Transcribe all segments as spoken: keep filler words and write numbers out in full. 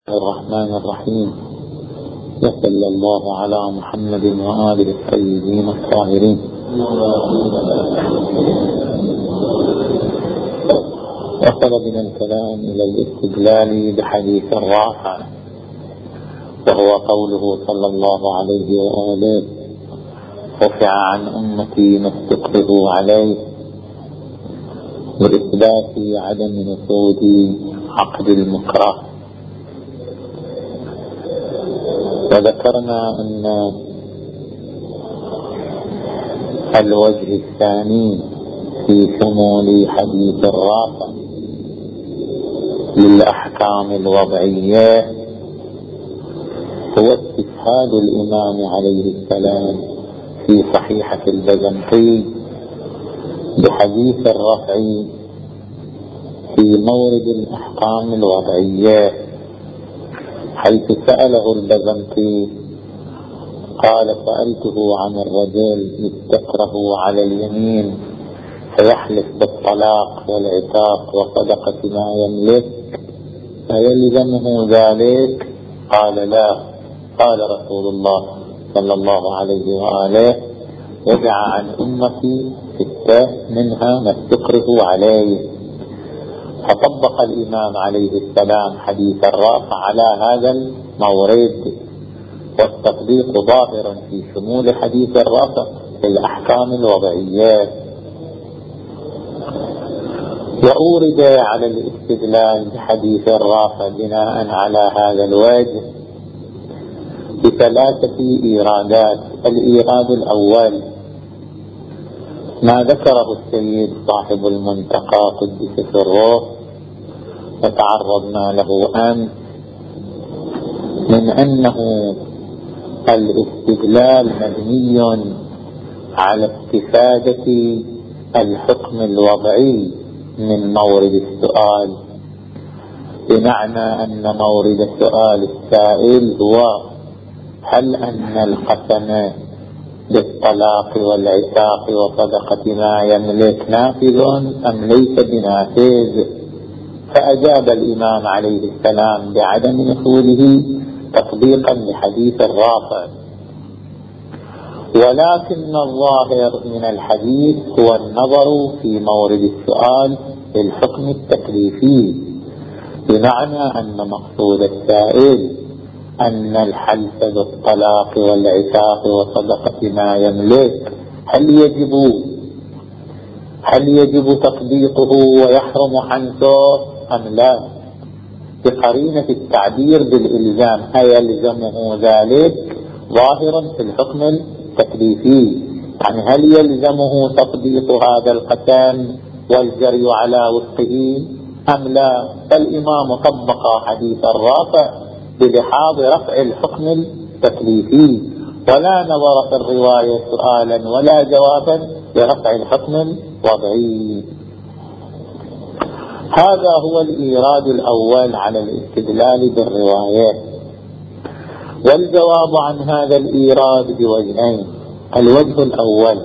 الرحمن الرحيم. وصلى الله على محمد وآله الطيبين الطاهرين. وصل بنا الكلام إلى الاستدلال بحديث الرافع، وهو قوله صلى الله عليه وآله: رفع عن أمتي ما استكرهوا عليه، وإثبات عدم نفوذ عقد المكره. وذكرنا أن الوجه الثاني في شمول حديث الرافع للأحكام الوضعية هو استشهاد الإمام عليه السلام في صحيحة البزنطي بحديث الرفع في مورد الأحكام الوضعية، حيث سأله البزنطي قال: سألته عن الرجل يستكره على اليمين فيحلف بالطلاق والعتاق وصدقة ما يملك، فيلزمه ذلك؟ قال: لا. قال رسول الله صلى الله عليه وآله: وجع عن أمتي ستة منها ما استكره عليه. فطبق الإمام عليه السلام حديث الرافع على هذا المورد، والتطبيق ظاهر في شمول حديث الرافع في الأحكام الوضعية. وأورد على الاستدلال بحديث الرافع بناء على هذا الوجه بثلاثة إيرادات. الإيراد الأول ما ذكره السيد صاحب المنتقى قدس سره وتعرضنا له أمس من أنه الاستدلال مبني على استفادة الحكم الوضعي من مورد السؤال، بمعنى أن مورد السؤال السائل هو: هل أن القسم بالطلاق والعتاق وصدقة ما يملك نافذ أم ليس بنافذ؟ فأجاب الإمام عليه السلام بعدم نفوذه تطبيقا لحديث الرافع. ولكن الظاهر من الحديث هو النظر في مورد السؤال للحكم التكليفي، بمعنى أن مقصود السائل أن الحلف بالطلاق والعتاق وصدقة ما يملك هل يجب هل يجب تطبيقه ويحرم حنثه أم لا؟ بقرينة التعبير بالإلزام أيلزمه ذلك ظاهرا في الحكم التكليفي، يعني هل يلزمه تطبيق هذا القسم والجري على وفقه أم لا؟ فالإمام طبق حديث الرافع بلحاظ رفع الحكم التكليفي، ولا نظر في الرواية سؤالا ولا جوابا لرفع الحكم الوضعي. هذا هو الإيراد الأول على الاستدلال بالروايات. والجواب عن هذا الإيراد بوجهين. الوجه الأول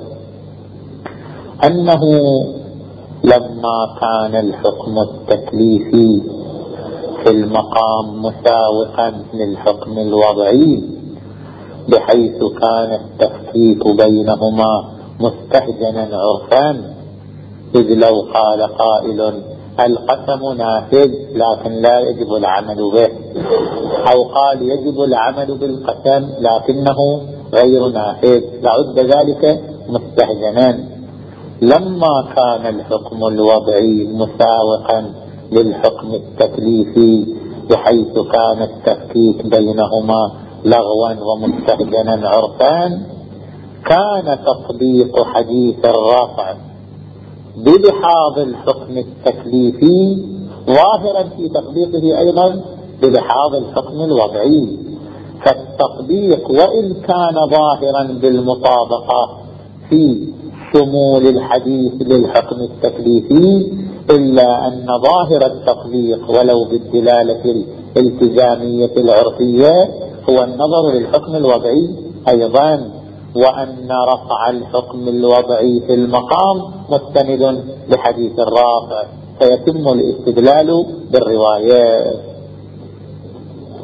أنه لما كان الحكم التكليفي في المقام مساوقا للحكم الوضعي، بحيث كان التفكيك بينهما مستهجنا عرفا، إذ لو قال قائل: القسم نافذ لكن لا يجب العمل به، أو قال: يجب العمل بالقسم لكنه غير نافذ، لعد ذلك مستهجنا. لما كان الحكم الوضعي مساوقا للحكم التكليفي، بحيث كان التفكيك بينهما لغوا ومستهجنا عرفان، كان تطبيق حديث الرافع بلحاظ الحكم التكليفي ظاهرا في تطبيقه أيضا بلحاظ الحكم الوضعي. فالتطبيق وإن كان ظاهرا بالمطابقة في شمول الحديث للحكم التكليفي، إلا أن ظاهر التطبيق ولو بالدلالة الالتزامية العرفية هو النظر للحكم الوضعي أيضا، وأن رفع الحكم الوضعي في المقام مستند لحديث الرافع، فيتم الاستدلال بالروايات.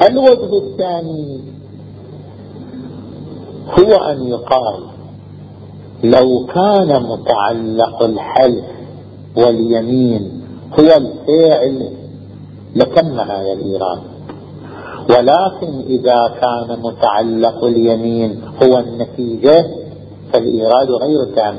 الوجه الثاني هو أن يقال لو كان متعلق الحلف واليمين هو الفاعل لتم هذا الإيراد، ولكن إذا كان متعلق اليمين هو النتيجة فالإيراد غير تام.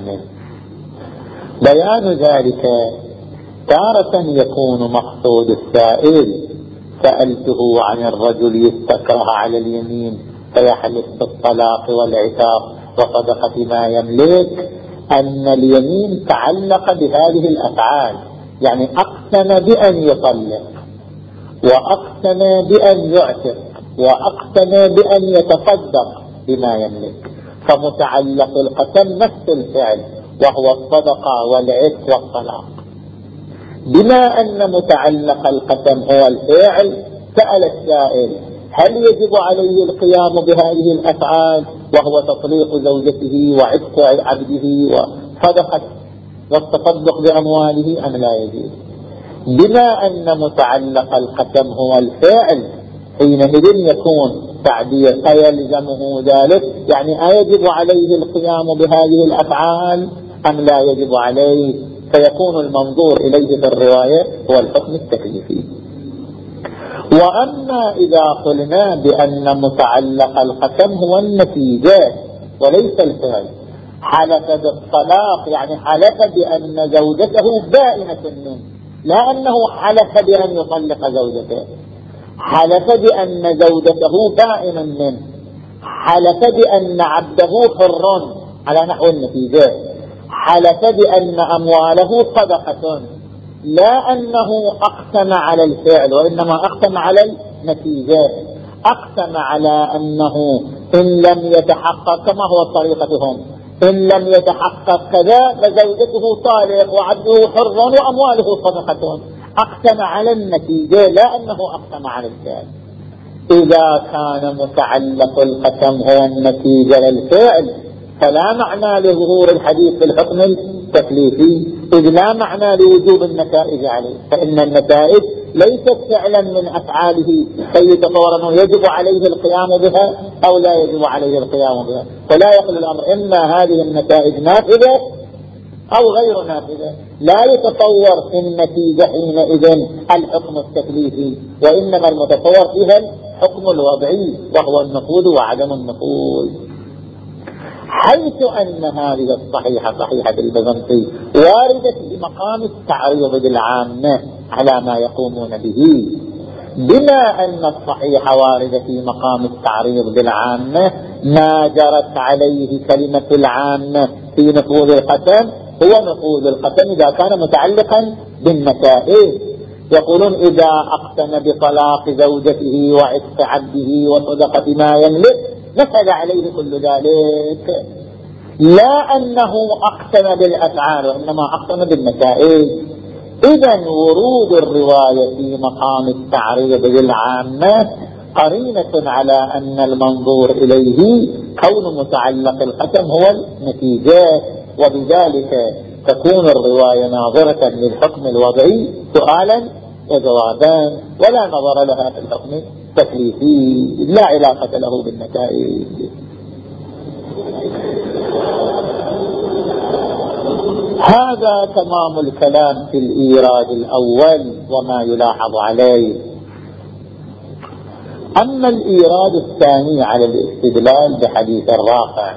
بيان ذلك تارة يكون مقصود السائل سألته عن الرجل يستكره على اليمين فيحلف بالطلاق والعتاق وصدقة ما يملك، أن اليمين تعلق بهذه الأفعال، يعني أقسم بأن يطلق وأقسم بأن يعتق وأقسم بأن يتصدق بما يملك، فمتعلق القسم نفس الفعل وهو الصدقة والعتق والطلاق. بما أن متعلق القسم هو الفعل سأل السائل هل يجب عليه القيام بهذه الأفعال وهو تطليق زوجته وعتق عبده وصدقة والتصدق بأمواله أم لا يجب؟ بما أن متعلق القسم هو الفعل حينئذ يكون تعبير أيلزمه ذلك، يعني أيجب عليه القيام بهذه الأفعال أم لا يجب عليه، فيكون المنظور إليه في الرواية هو الحكم التكليفي. وأما إذا قلنا بأن متعلق القسم هو النتيجة وليس الفعل، حلف بالطلاق يعني حلف بأن زوجته بائنة منه، لا أنه حلف بأن يطلق زوجته، حلف بأن زوجته بائنا منه، حلف بأن عبده حر على نحو النتيجة، حلف بأن أمواله صدقة، لا أنه أقسم على الفعل وإنما أقسم على النتيجة، أقسم على أنه إن لم يتحقق كما هو طريقتهم إن لم يتحقق كذا فزوجته طالق وعبده حر وأمواله صدقة، أقسم على النتيجة لا أنه أقسم على الفعل. إذا كان متعلق القسم هو النتيجة للفعل فلا معنى لظهور الحديث في الحكم التكليفي، إذ لا معنى لوجوب النتائج عليه، فإن النتائج ليست فعلا من أفعاله فيتصور أنه يجب عليه القيام بها أو لا يجب عليه القيام بها، فلا يقل الأمر إما هذه النتائج نافذة أو غير نافذة، لا يتصور في النتيجة حينئذ الحكم التكليفي، وإنما المتصور فيها الحكم الوضعي وهو النفوذ وعدم النفوذ. حيث أن هذه الصحيحة صحيحة البزنطي واردة بمقام التعريض بالعامة على ما يقومون به، بما أن الصحيحة واردة في مقام التعريض بالعامة ما جرت عليه كلمة العامة في نفوذ القسم هو نفوذ القسم إذا كان متعلقا بالنتائج. يقولون إذا أقسم بطلاق زوجته وعتق عبده وصدقة ما يملك نفذ عليه كل ذلك، لا أنه أقسم بالأفعال وإنما أقسم بالنتائج. إذن ورود الرواية في مقام التعريض بالعامة قرينة على أن المنظور إليه كون متعلق القسم هو النتيجة، وبذلك تكون الرواية ناظرة للحكم الوضعي سؤالا وجوابا ولا نظر لها في الحكم التكليفي، لا علاقة له بالنتائج. هذا تمام الكلام في الإيراد الأول وما يلاحظ عليه. أما الإيراد الثاني على الاستدلال بحديث الرافع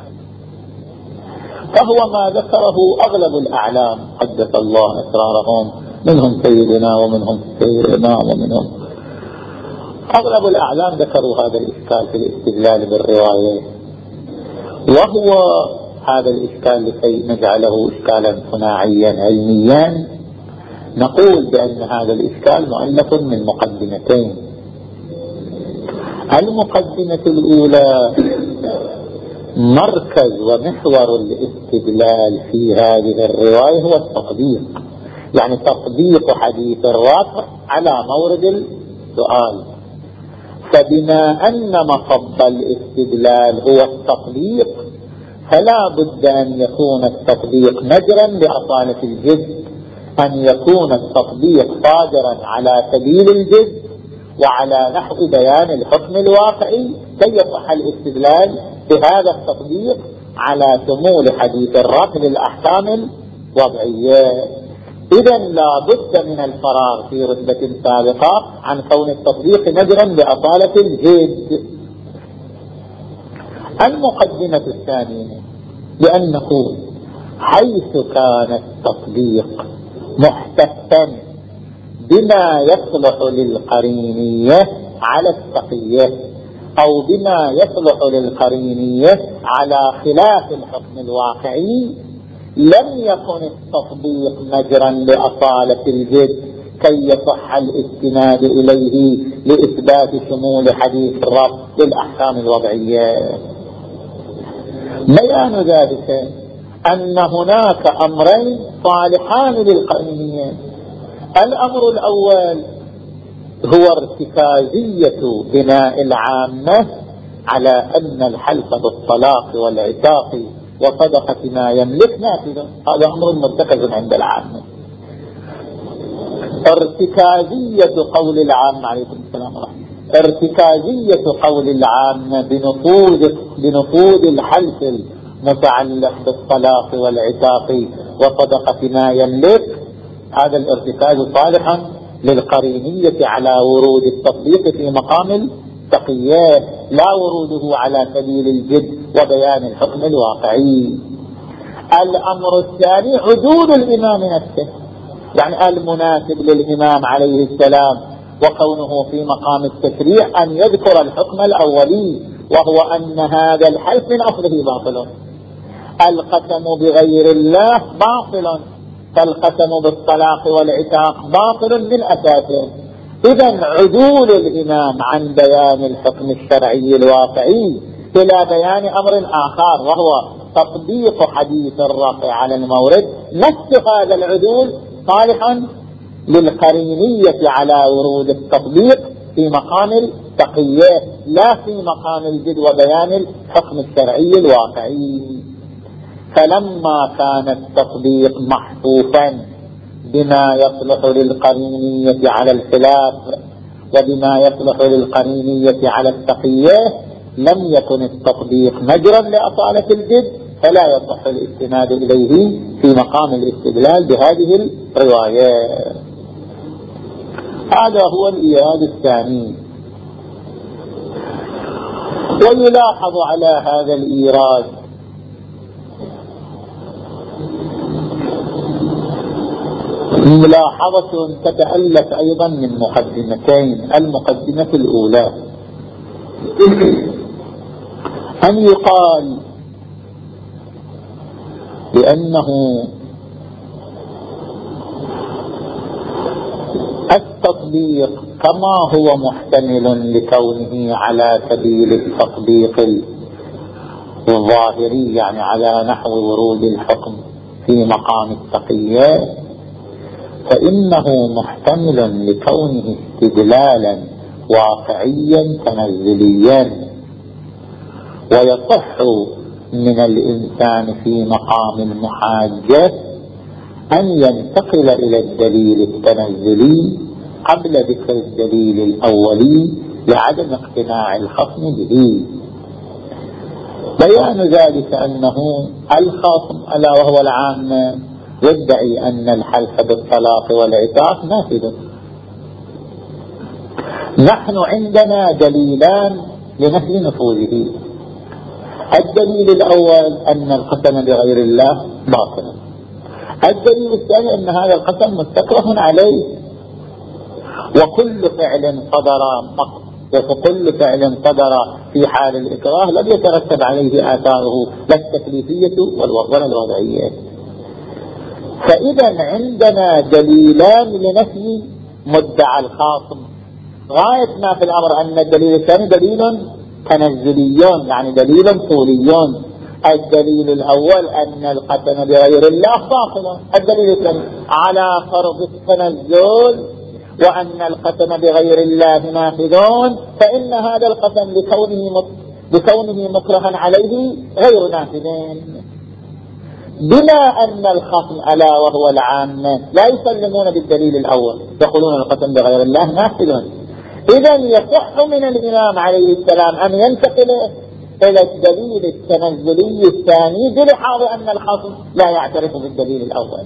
فهو ما ذكره أغلب الأعلام قدس الله أسرارهم، منهم سيدنا ومنهم سيدنا ومنهم أغلب الأعلام ذكروا هذا الإشكال في الاستدلال بالرواية، وهو هذا الإشكال لكي نجعله إشكالا صناعيا علميا نقول بأن هذا الإشكال مؤلف من مقدمتين. المقدمة الأولى مركز ومحور الاستدلال في هذه الرواية هو التطبيق، يعني تطبيق حديث الرافع على مورد السؤال، فبما أن مصب الاستدلال هو التطبيق فلا بد أن يكون التطبيق مجرا لأصالة الجد، أن يكون التطبيق صادرا على سبيل الجد وعلى نحو بيان الحكم الواقعي كي يصح الاستدلال بهذا التطبيق على شمول حديث الرفع للأحكام الوضعية. إذا لا بد من الفراغ في رتبة سابقة عن كون التطبيق نذرا لأصالة الجد. المقدمة الثانية لأنه حيث كان التطبيق محتفا بما يصلح للقرينية على التقية أو بما يصلح للقرينية على خلاف الحكم الواقعي، لم يكن التطبيق مجرا لأصالة الجد كي يصح الاستناد إليه لإثبات شمول حديث الرفع للأحكام الوضعية. بيان ذلك أن هناك أمرين صالحان للقرينية. الأمر الأول هو ارتكازية بناء العامة على أن الحلف بالطلاق والعتاق وصدقة ما يملك نافذ، هذا أمر مرتكز عند العامة. ارتكازية قول العامة عليكم السلام ورحمة الله، ارتكازية قول العامة بنفوذ بنفوذ الحلف المتعلق بالطلاق والعتاق وصدقة ما يملك، هذا الارتكاز صالحا للقرينية على ورود التطبيق في مقام التقية، لا وروده على سبيل الجد وبيان الحكم الواقعي. الأمر الثاني عدول الإمام نفسه، يعني المناسب للإمام عليه السلام وكونه في مقام التشريع أن يذكر الحكم الأولي، وهو أن هذا الحلف من أصله باطل. القسم بغير الله باطل، فالقسم بالطلاق والعتاق باطل من أساسه. إذن عدول الإمام عن بيان الحكم الشرعي الواقعي إلى بيان أمر آخر وهو تطبيق حديث الرفع على المورد، نفس هذا العدول صالحا للقرينية على ورود التطبيق في مقام التقية لا في مقام الجد وبيان الحكم الشرعي الواقعي. فلما كان التطبيق محفوفا بما يصلح للقرينية على الخلاف وبما يصلح للقرينية على التقية، لم يكن التطبيق مجرا لأصالة الجد، فلا يصح الاستناد إليه في مقام الاستدلال بهذه الرواية. هذا هو الإيراد الثاني. ويلاحظ على هذا الإيراد ملاحظة تتألف أيضا من مقدمتين. المقدمة الأولى أن يقال بأنه التطبيق كما هو محتمل لكونه على سبيل التطبيق الظاهري، يعني على نحو ورود الحكم في مقام التقية، فإنه محتمل لكونه استدلالا واقعيا تنزليا، ويصح من الإنسان في مقام المحاجة أن ينتقل إلى الدليل التنزلي قبل ذكر الدليل الأولي لعدم اقتناع الخصم به. بيان ذلك أنه الخصم ألا وهو العام يدعي أن الحلف بالطلاق والعتاق نافذ. نحن عندنا دليلان لنفي نفوذه. الدليل الأول أن القسم بغير الله باطل. الدليل الثاني أن هذا القسم مستكره عليه، وكل فعل صدر وكل فعل صدر في حال الإكراه لم يترتب عليه آثاره لا التكليفية ولا الوضعية. فإذا عندنا دليلان لنفي مدعى الخاصم. غاية ما في الأمر أن الدليل الثاني دليل تنزليون، يعني دليل طوليون. الدليل الأول أن القسم بغير الله باطل، الدليل الثاني على فرض التنزل وأن القسم بغير الله نافذون، فإن هذا القسم لكونه بكونه مكرها عليه غير نافذين. بما أن الخصم ألا وهو العامة لا يسلمون بالدليل الأول، يقولون القسم بغير الله نافذ، إذا يصح من الإمام عليه السلام أن ينتقل إلى الدليل التنزلي الثاني بلحاظ أن الخصم لا يعترف بالدليل الأول.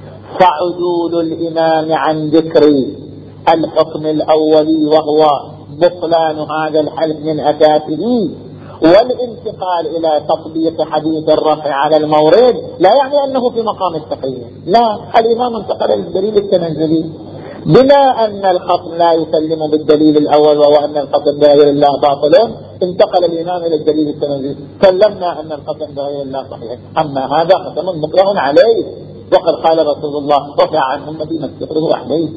فعدول الإمام عن ذكر الحكم الأولي وهو بطلان هذا الحلف من أساسه والانتقال إلى تطبيق حديث الرفع على المورد لا يعني أنه في مقام التقييد، لا، الإمام انتقل للدليل التنزلي بما أن الخصم لا يسلم بالدليل الأول وهو أن القسم بغير الله باطل، انتقل الإمام إلى الدليل التنزلي، سلمنا أن القسم بغير الله صحيح. أما هذا قسم مطلق عليه، وقد قال رسول الله رفع عن أمتي ما استقره عليه.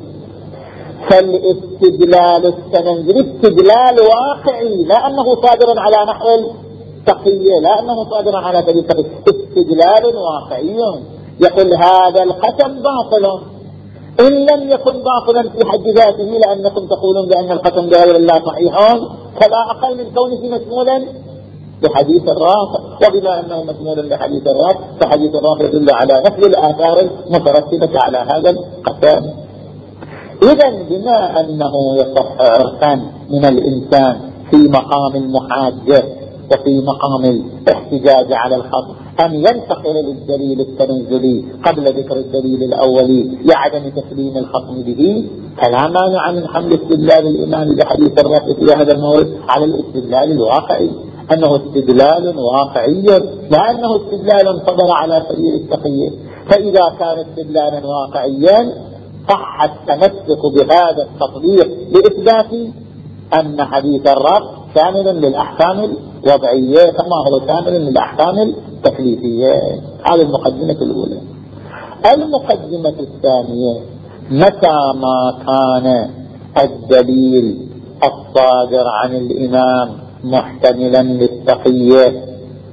فالاستدلال التنزلي استدلال واقعي، لا أنه صادر على نحو التقية، لا أنه صادر على سبيل التقية، استدلال واقعي يقول هذا القسم باطل، إن لم يكن باطلا في حد ذاته لأنكم تقولون بأن القسم بغير الله صحيح، فلا أقل من كونه مسمولا بحديث الرافع، وبما أنه مسمول بحديث الرافع فحديث الرافع يدل على نفي الآثار المترتبة على هذا القسم. إذا بما أنه يصح عرفا من الإنسان في مقام المحاجة وفي مقام الاحتجاج على الخصم أن ينتقل للدليل التنزلي قبل ذكر الدليل الأولي لعدم تسليم الخصم به، فلا مانع من حمل استدلال الإمام بحديث الرافع في هذا المورد على الاستدلال الواقعي، أنه استدلال واقعي لا أنه استدلال صدر على سبيل التقية. فإذا كان استدلالا واقعيا صح التمسك بهذا التطبيق لإثبات أن حديث الرفع شامل للأحكام الوضعية كما هو شامل للأحكام التكليفية. هذه المقدمة الأولى. المقدمة الثانية: متى ما كان الدليل الصادر عن الإمام محتملا للتقية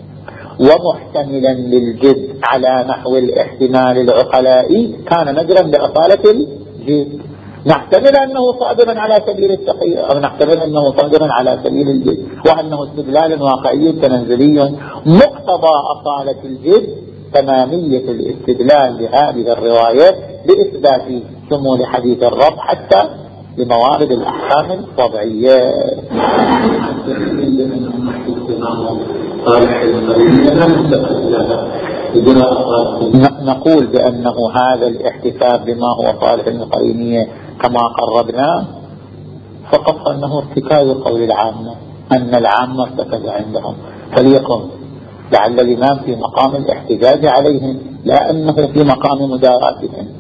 ومحتملا للجد على نحو الاحتمال العقلائي كان نجرا لأصالة الجد، نحتمل أنه صادرا على سبيل التقية أو نحتمل أنه صادرا على سبيل الجد، وأنه استدلال واقعي تنزلي مقتضى أصالة الجد تمامية الاستدلال لهذه الروايات لإثبات شمول حديث الرب حتى لموارد الأحكام الوضعية. نقول بأنه هذا الاحتفاظ بما هو صالح القرينية كما قربنا فقط أنه ارتكاز قول العامة، أن العامة ارتكز عندهم، فليكن لعل الإمام في مقام الاحتجاج عليهم لا أنه في مقام مداراتهم،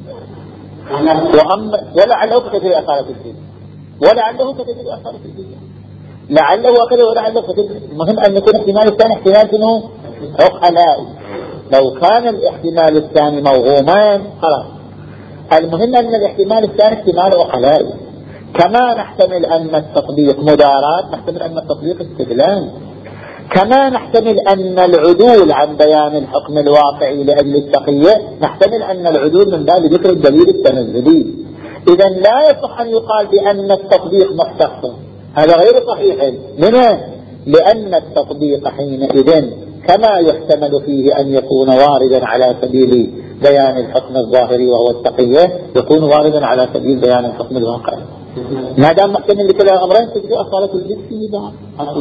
ولعله كتجري أثارة الدين ولعله كتجري أثارة الدين لعله وكذا ولعله كتجري. المهم أن يكون احتمال الثاني احتمال شنو؟ عقلائي. لو كان الاحتمال الثاني موهوما خلاص، المهم أن الاحتمال الثاني احتمال عقلائي. كما نحتمل أن التطبيق مدارات نحتمل أن التطبيق استدلال، كما نحتمل أن العدول عن بيان الحكم الواقعي لأجل التقية نحتمل أن العدول من باب ذكر الدليل التنزلي. إذا لا يصح أن يقال بأن التطبيق محتفظ، هذا غير صحيح. لما؟ لأن التطبيق حينئذ كما يحتمل فيه أن يكون واردا على سبيل بيان الحكم الظاهري وهو التقية يكون واردا على سبيل بيان الحكم الواقعي. ما دام محتمل لكل الأمرين تجري أصالة الجد فيه بعض.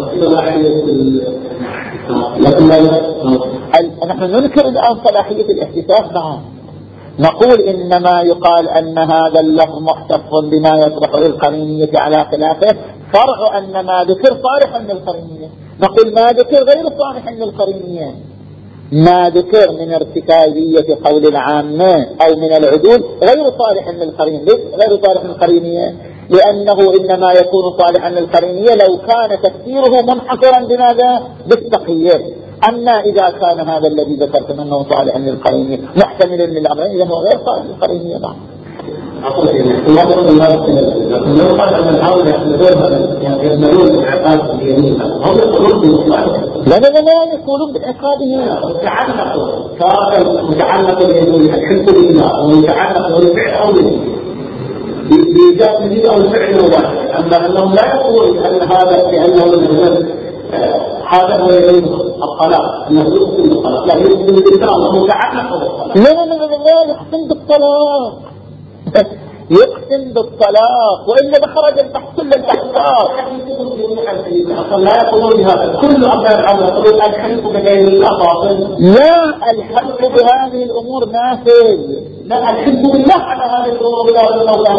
نحن ننكر الآن صلاحية الاحتساب بعض، نقول إنما يقال أن هذا اللفظ محتفظ بما يصلح للقرينية على خلافه، فرع أن ما ذكر صالح للقرينية، نقول ما ذكر غير صالح للقرينية، ما ذكر من ارتكازية قول العامة أو من العدول غير صالح للقرينية. غير صالح للقرينية لأنه إنما يكون صالحا للقرينية لو كان تفسيره منحصرا بماذا؟ بالتقية. أما إذا كان هذا الذي ذكرت أنه صالحا للقرينية محتملا للأمرين إذا هو غير صالح للقرينية بعد. أقول الله لو قال أن الحاول يعملون بالعقاد اليمين هم يقولون بالإصلاح. لا لا لا يقولون بالعقادية متعلق صار متعلق باليمين الحلف بالله ومتعلق بالفعل أو بإيجاد أو الفعل واحد. أما أنهم لا يقولون أن هذا لأنه هذا هو يمين الطلاق أنه يقصد بالطلاق، لا يقصد بالإنسان وهو متعلق بالطلاق. لا لا لا لا يقصد بالطلاق يقسم بالطلاق، وإلا بخرج البحث كل الأحكام. لا يقولون هذا كل أمر على يقولون الحلف بغير الله باطل. لا، الحلف بهذه الأمور نافذ. لا، الحلف بالله على هذه الأمور لا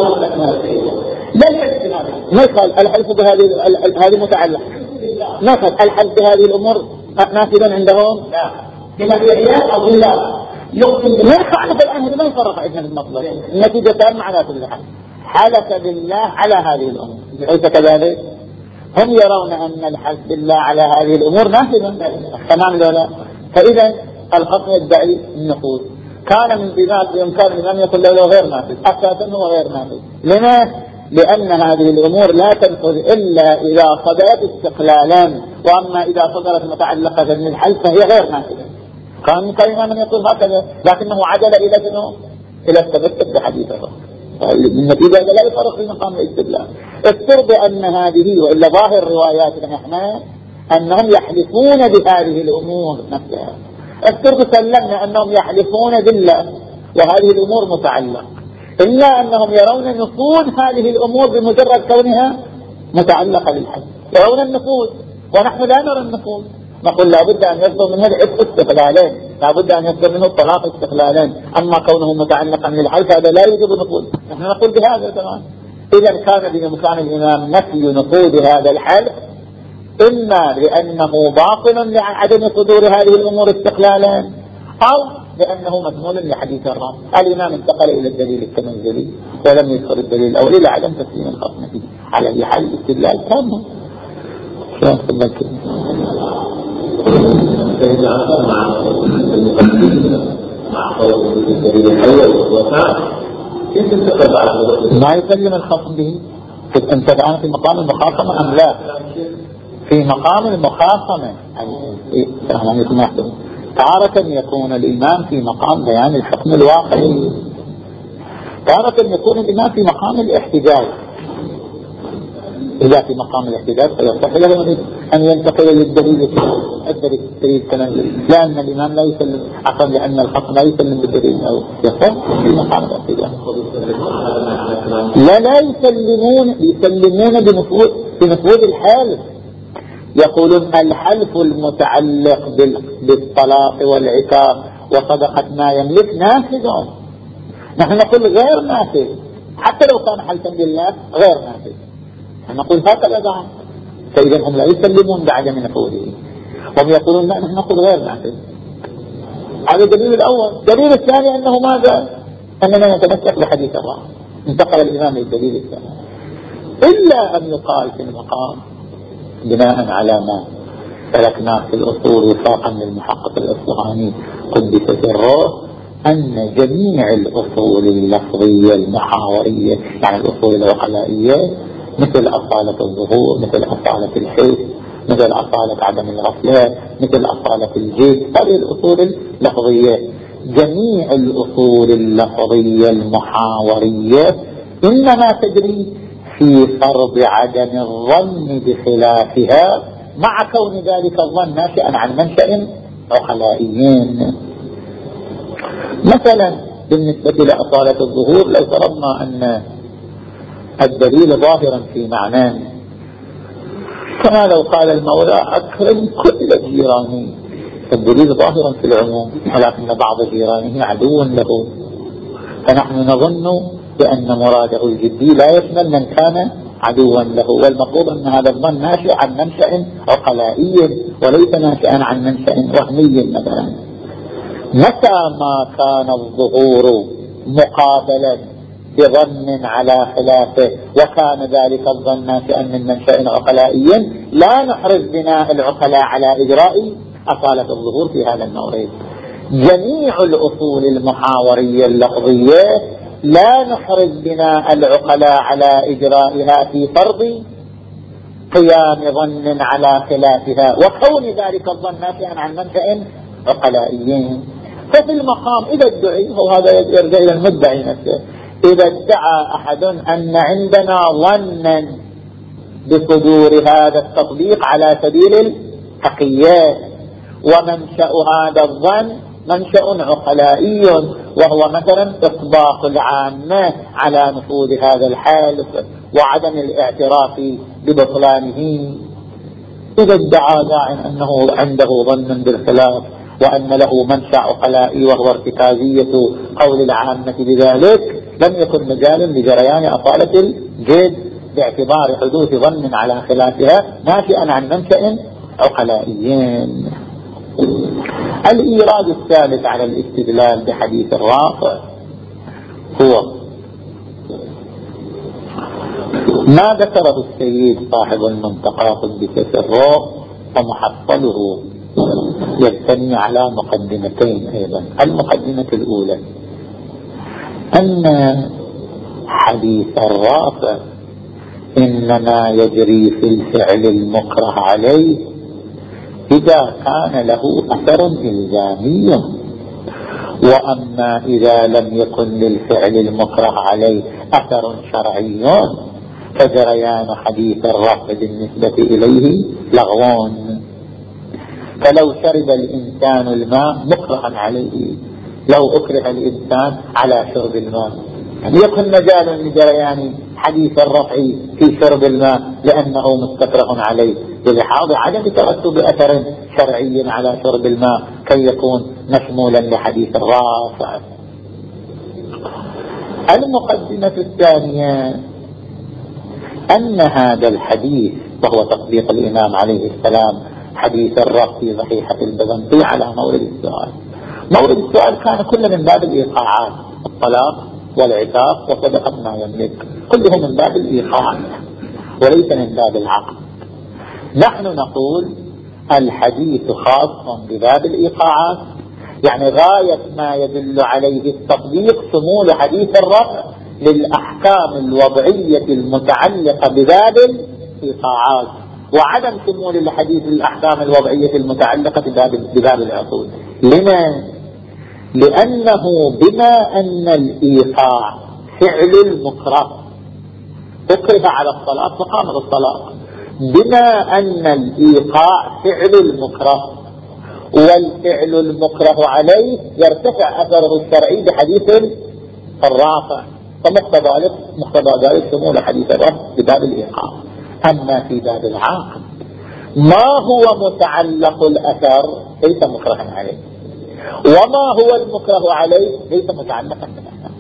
لا الحلف بهذه. مثل الحلف بهذه هذه متعلق. مثل الحلف بهذه الأمور نافذا عندهم. لا، بنفيات أو بالله. يقسم بالله خالف العهد ما يفرق عندنا المطلق. النتيجة تامة على كل حال. حلف بالله على هذه الأمور، ليس كذلك؟ هم يرون أن الحلف بالله على هذه الأمور نافذة تمام ولا؟ فإذا الخصم يدعي النفوذ، كان من بذات بإمكان الإمام يقول له غير نافذ، أساسا هو غير نافذ. لما؟ لأن هذه الأمور لا تنفذ إلا إذا صدرت استقلالا، وأما إذا صدرت متعلقة بالحلف فهي غير نافذة. كان كان من يقول هكذا، لكنه عدل إلى شنو؟ إلى التمسك بحديثه. النتيجة لا يفرق في مقام الاستدلال. افترض بأن هذه، وإلا ظاهر رواياتنا احنا أنهم يحلفون بهذه الأمور نفسها. افترض سلمنا أنهم يحلفون بالله وهذه الأمور متعلقة، إلا أنهم يرون نفوذ هذه الأمور بمجرد كونها متعلقة بالحلف، يرون النفوذ ونحن لا نرى النفوذ. نقول لابد أن يصدر منه العتق استقلالين، لابد أن يصدر منه الطلاق استقلالين، أما كونه متعلقا بالحلف هذا لا يوجب نفوذ. نحن نقول بهذا طبعا. إذا كان بإمكان الإمام نفي نفوذ هذا الحلف، إما لأنه باطل لعدم صدور هذه الأمور استقلالا، أو لأنه مضمون لحديث الرام. الإمام انتقل إلى الدليل التنزلي ولم يذكر الدليل الأولي لعدم تسليم الخصم فيه. على أي حال الاستدلال تام. شو أفضل كلمة مع مع الدليل الأول والوفاء كيف تنتقل بعد ما يسلم الخصم به؟ أنت الآن في مقام المخاصمة أم لا؟ في مقام المخاصمة تارة يكون الإمام في مقام بيان الحكم الواقعي، تارة يكون الإمام في مقام الاحتجاج. إذا في مقام الاحتجاج فيصح له أن ينتقل للدليل الدليل التنزل، لأن الإمام لا يسلم عفوا لأن الخصم لا يسلم بالدليل أو يصح في مقام الاحتجاج. لا لا يسلمون يسلمون بنفوذ بنفوذ الحالف. يقولون الحلف المتعلق بالطلاق والعتاق وصدقة ما يملك نافذ، نحن نقول غير نافذ حتى لو كان حلفا بالله غير نافذ، نقول هكذا بعد. فإذا هم لا يسلمون بعدم نفوذه، هم يقولون لا نحن نقول غير نافذ. هذا الدليل الأول. الدليل الثاني أنه ماذا؟ أننا نتمسك بحديث الله، انتقل الإمام للدليل الثاني. إلا أن يقال في المقام بناء على ما تركناه في الأصول وفاقا للمحقق الأصفهاني قدس سره أن جميع الأصول اللفظية المحاورية، يعني الأصول العقلائية، مثل أصالة الظهور، مثل أصالة الحس، مثل أصالة عدم الغفلة، مثل أصالة الجد، هذه الأصول اللفظية، جميع الأصول اللفظية المحاورية إنما تجري في فرض عدم الظن بخلافها، مع كون ذلك الظن ناشئا عن منشأ عقلائيين. مثلا بالنسبة لأصالة الظهور، لو فرضنا أن الدليل ظاهرا في معناه، كما لو قال المولى أكرم كل جيراني، الدليل ظاهرا في العموم ولكن بعض جيرانه عدو له، فنحن نظن بأن مراده الجدي لا يشمل من كان عدوا له، والمفروض أن هذا الظن ناشئ عن منشأ عقلائي وليس ناشئا عن منشأ وهمي. مثلا متى ما كان الظهور مقابلا بظن على خلافه وكان ذلك الظن ناشئا من منشأ عقلائي، لا نحرز بناء العقلاء على إجراء أصالة الظهور في هذا المورد. جميع الأصول المحاورية اللفظية لا نحرز بناء العقلاء على إجرائها في فرض قيام ظن على خلافها وكون ذلك الظن ناشئا عن منشأ عقلائيين. ففي المقام إذا ادعي، وهذا يرجع إلى المدعي نفسه، إذا ادعى أحد أن عندنا ظنا بصدور هذا التطبيق على سبيل الحقية ومنشأ هذا الظن منشأ عقلائي وهو مثلا إطباق العامة على نفوذ هذا الحالف وعدم الاعتراف ببطلانه. إذا ادعى داع أنه عنده ظن بالخلاف وأن له منشأ عقلائي وهو ارتكازية قول العامة بذلك، لم يكن مجالا لجريان أصالة الجد باعتبار حدوث ظن على خلافها ناشئا عن منشأ عقلائيين. الإيراد الثالث على الاستدلال بحديث الرافع هو ما ذكره السيد صاحب المنتقى قدس سره ومحصله يبتني على مقدمتين أيضا. المقدمة الأولى أن حديث الرافع إنما يجري في الفعل المكره عليه إذا كان له أثر إلزامي، وأما إذا لم يكن للفعل المكره عليه أثر شرعي فجريان حديث الرفع بالنسبة إليه لغوان. فلو شرب الإنسان الماء مكرها عليه، لو أكره الإنسان على شرب الماء يكون مجالا لجريان حديث الرفع في شرب الماء لأنه مستكره عليه بلحاظ عدم ترتب أثر شرعي على شرب الماء كي يكون مشمولا لحديث الرافع. المقدمة الثانية أن هذا الحديث وهو تطبيق الإمام عليه السلام حديث الرفع في صحيحة البزنطي على مورد السؤال. مورد السؤال كان كل من باب الإيقاعات، الطلاق والعتاق وصدقة ما يملك، كله من باب الإيقاع وليس من باب العقد. نحن نقول الحديث خاص بباب الإيقاعات، يعني غاية ما يدل عليه التطبيق شمول حديث الرفع للأحكام الوضعية المتعلقة بباب الإيقاعات، وعدم شمول الحديث للأحكام الوضعية المتعلقة بباب, بباب العقود. لما؟ لأنه بما أن الإيقاع فعل المكره أكره على الطلاق فقام الطلاق، بما أن الإيقاع فعل المكره والفعل المكره عليه يرتفع أثره الشرعي بحديث الرافع، فمقتضى ذلك مقتضى ذلك شمول حديث الرفع بباب الإيقاع. أما في باب العقد ما هو متعلق الأثر ليس مكرها عليه، وما هو المكره عليه ليس متعلقا بالأثر.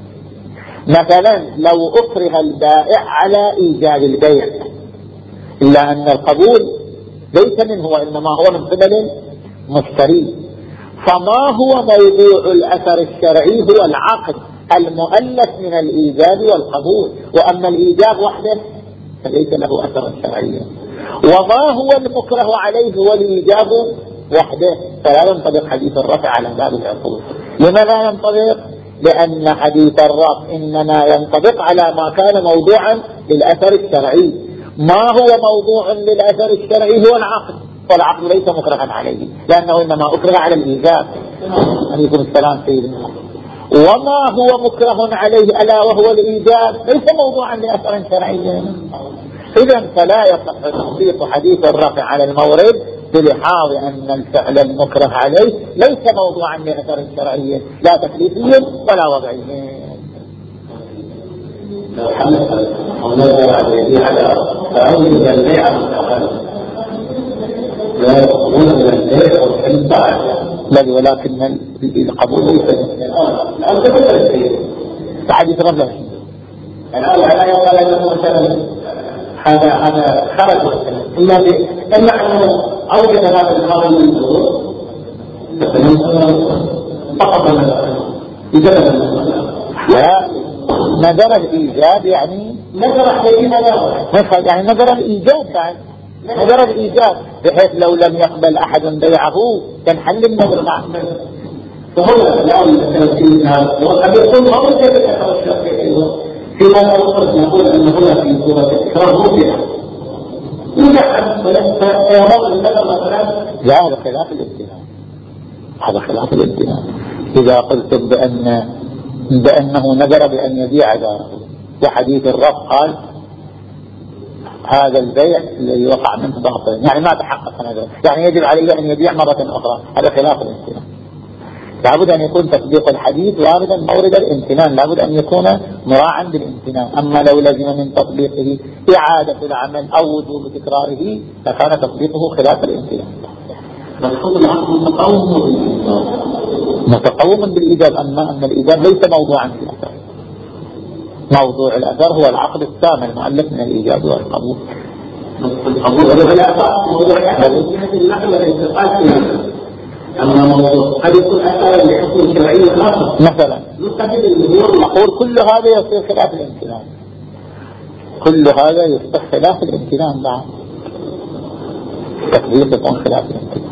مثلا لو أكره البائع على إيجاب البيع إلا أن القبول ليس منه وإنما هو من قبل المشتري، فما هو موضوع الأثر الشرعي؟ هو العقد المؤلف من الإيجاب والقبول، وأما الإيجاب وحده فليس له أثر شرعي. وما هو المكره عليه هو الإيجاب وحده، فلا ينطبق حديث الرفع على باب العقود. لما لا ينطبق؟ لأن حديث الرفع إنما ينطبق على ما كان موضوعا للأثر الشرعي. ما هو موضوع للأثر الشرعي؟ هو العقد، والعقد ليس مكرها عليه لأنه إنما أكره على الإيجاب. عليكم السلام سيدنا. وما هو مكره عليه ألا وهو الإيجاب ليس موضوعا لأثر شرعي. إذن فلا يصح تطبيق حديث الرفع على المورد بلحاظ أن الفعل المكره عليه ليس موضوعا لأثر شرعي لا تكليفي ولا وضعي. لو حملت ونظر عليه على تعود البيع لا يقومون بالبيع والحلم بعد، بل ولكن القبول ليس الآن تبدأ البيع حديث الرفع. الآن لا يقال أنه مثلا هذا هذا خرج إلا إلا أنه أوجد هذا الخبر من الظهور فقط لا نظر الإيجاب يعني نظر نظر يعني نظر الإيجاب يعني نظر الإيجاب بحيث لو لم يقبل أحد بيعه تنحل النظر معه. فهنا الآن قد يكون ما وجد الأثر فيما نقول نقول أن هنا في سورة الإكرام مبدع مبدع فيرون النظر مثلا. لا هذا خلاف الامتنان، هذا خلاف الامتنان. إذا قلت بأن بأنه نذر بأن يبيع داره وحديث الرب قال هذا البيع الذي وقع منه باطل، يعني ما تحقق نذره، يعني يجب عليه أن يبيع مرة أخرى، هذا خلاف الامتنان. لابد أن يكون تطبيق الحديث واردا مورد الامتنان، لابد أن يكون مراعا بالامتنان. أما لو لزم من تطبيقه إعادة العمل أو وجوب تكراره لكان تطبيقه خلاف الامتنان. فالحكم العقل متقوم بالإيجاب متقوم بالإيجاب، أما أن الإيجاب ليس موضوعا في الأثر. موضوع الأثر هو العقد التام المؤلف من الإيجاب والقبول. القبول هذا الأثر موضوع الأثر من النقل والانتقال فيه. أما موضوع قد يكون أثرا لحكم شرعي آخر مثلا نقبل الظهور. نقول كل هذا يصير خلاف الامتنان، كل هذا يصير خلاف الامتنان بعد تطبيق يكون خلاف الامتنان.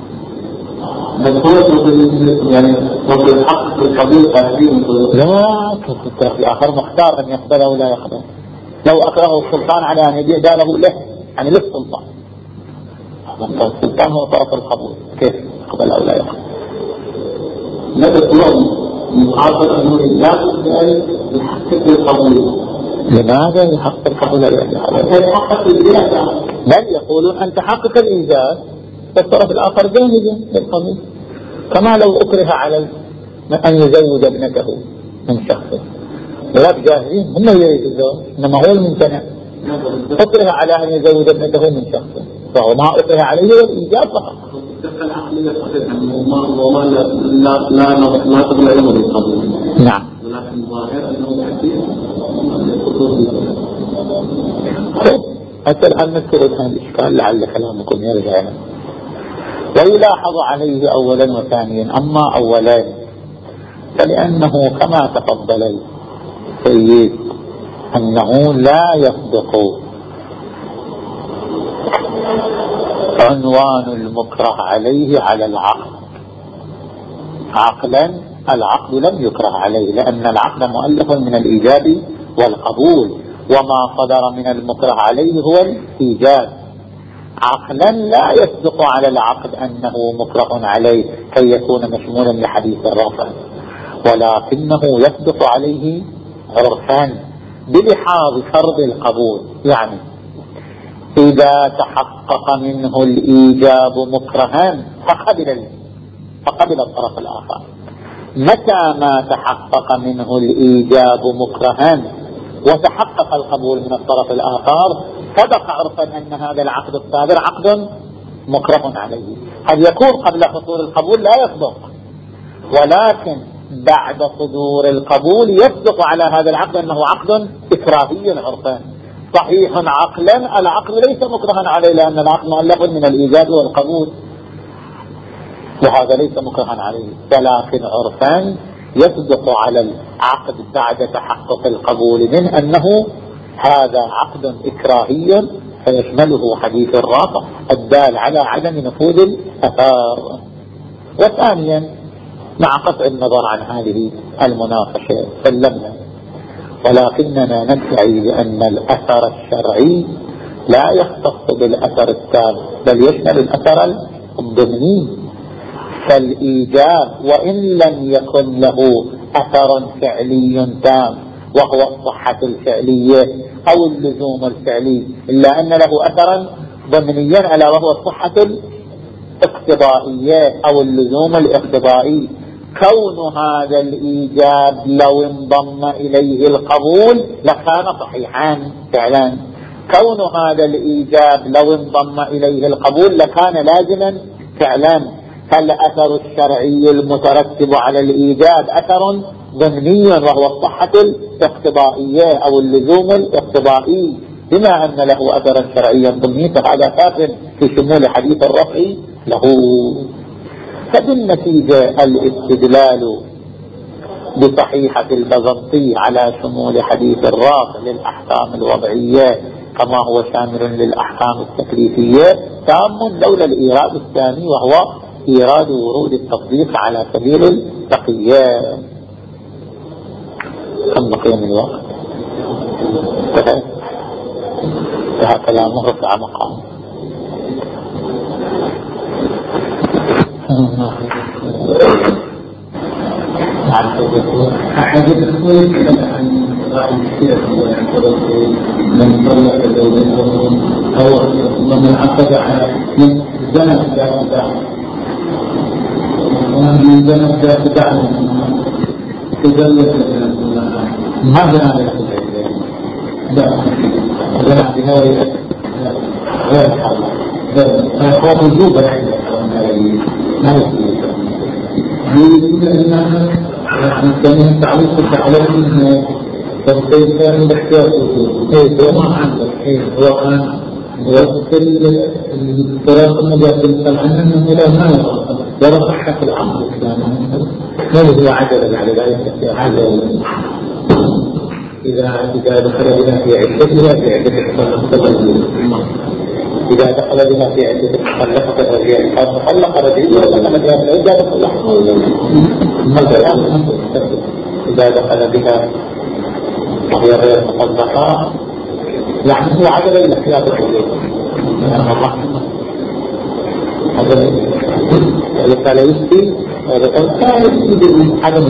يعني وفي الحق في القبول قادمين لا في آخر مختار أن يقبله ولا يقبل. لو أكره السلطان على أن يبيع داره له يعني للسلطان، السلطان هو طرف القبول، كيف يقبل أو لا يقبل؟ لا تطلب مقابل أنه لا يحقق القبول. لماذا يحقق القبول؟ يحقق الإيجاب، بل يقولون أن تحقق الإيجاب والطرف الآخر جاهز للقبول، كما لو أكره على أن يزوج ابنته من شخص، ولاد جاهزين هم يريد الزواج إنما هو الممتنع. أكره على أن يزوج ابنته من شخص فهو ما أكره عليه والإيجاب فقط. العقلية صحيحة وما لا لا لا تقبل علمه بالقبول. نعم. ولكن ظاهر أنه حديث حتى الآن نذكر هذا الإشكال لعل كلامكم يرجع. ويلاحظ عليه أولا وثانيا. أما أولا فلأنه كما تفضل السيد أنه لا يصدق عنوان المكره عليه على العقد. عقلا العقد لم يكره عليه لأن العقد مؤلف من الإيجاب والقبول، وما صدر من المكره عليه هو الإيجاب. عقلا لا يصدق على العقد أنه مكره عليه كي يكون مشمولا لحديث الرافع، ولكنه يصدق عليه عرفان بلحاظ فرض القبول. يعني إذا تحقق منه الإيجاب مكرها فقبل فقبل الطرف الآخر. متى ما تحقق منه الإيجاب مكرها وتحقق القبول من الطرف الآخر سبق عرفا أن هذا العقد الصادر عقد مكره عليه. قد يكون قبل حصول القبول لا يصدق، ولكن بعد صدور القبول يصدق على هذا العقد أنه عقد إكراهي عرفا. صحيح عقلا العقد ليس مكرها عليه لأن العقد مؤلف من الإيجاب والقبول، وهذا ليس مكرها عليه، ولكن عرفا يصدق على العقد بعد تحقق القبول من أنه هذا عقد إكراهي فيشمله حديث الرافع الدال على عدم نفوذ الأثار. وثانيا مع قطع النظر عن هذه المناقشة سلمنا، ولكننا ندعي بأن الأثر الشرعي لا يختص بالأثر التام بل يشمل الأثر الضمني. فالإيجاب وإن لم يكن له أثر فعلي تام وهو الصحة الفعلية أو اللزوم الفعلي، إلا أن له أثرا ضمنيا ألا وهو الصحة الاقتضائية أو اللزوم الاقتضائي. كون هذا الإيجاب لو انضم إليه القبول لكان صحيحا فعلا، كون هذا الإيجاب لو انضم إليه القبول لكان لازما فعلا. فالأثر الشرعي المترتب على الإيجاب أثر ضمني وهو الصحة الاقتضائية أو اللزوم الاقتضائي. بما أن له أثرا شرعيا ضمني فهذا كاف في شمول حديث الرفع له. فبالنتيجة الاستدلال بصحيحة البزنطي على شمول حديث الرافع للأحكام الوضعية كما هو شامل للأحكام التكليفية تام لولا الإيراد الثاني وهو إيراد ورود التطبيق على سبيل التقية. كم بقي من الوقت؟ انتهى انتهى كلامه رفع مقام. أحد الأخوة من طلق زوجته أو من عقد على من زنى ومن نبدأ بدعم تزلت ماذا على لا بهذه غير حالة هو موجودة ما يصير يقول أنها كان يتعلق بتعليم فكيف كان الاحتياط هو ما عندك هو كان وقت الطريق النجاة الآن إلى ما ورفعها في العمر ما هو عدل على ذلك عدل إذا إذا دخل بنا في عدتها في عدة إذا دخل بنا في عدة تخلقت الرجال أو تخلق رجل ودخل بها في العدة تخلق إذا دخل بها وهي غير مطلقة يعني هو عدل الاحتياط الحدود هذا لا يسقي هذا عدم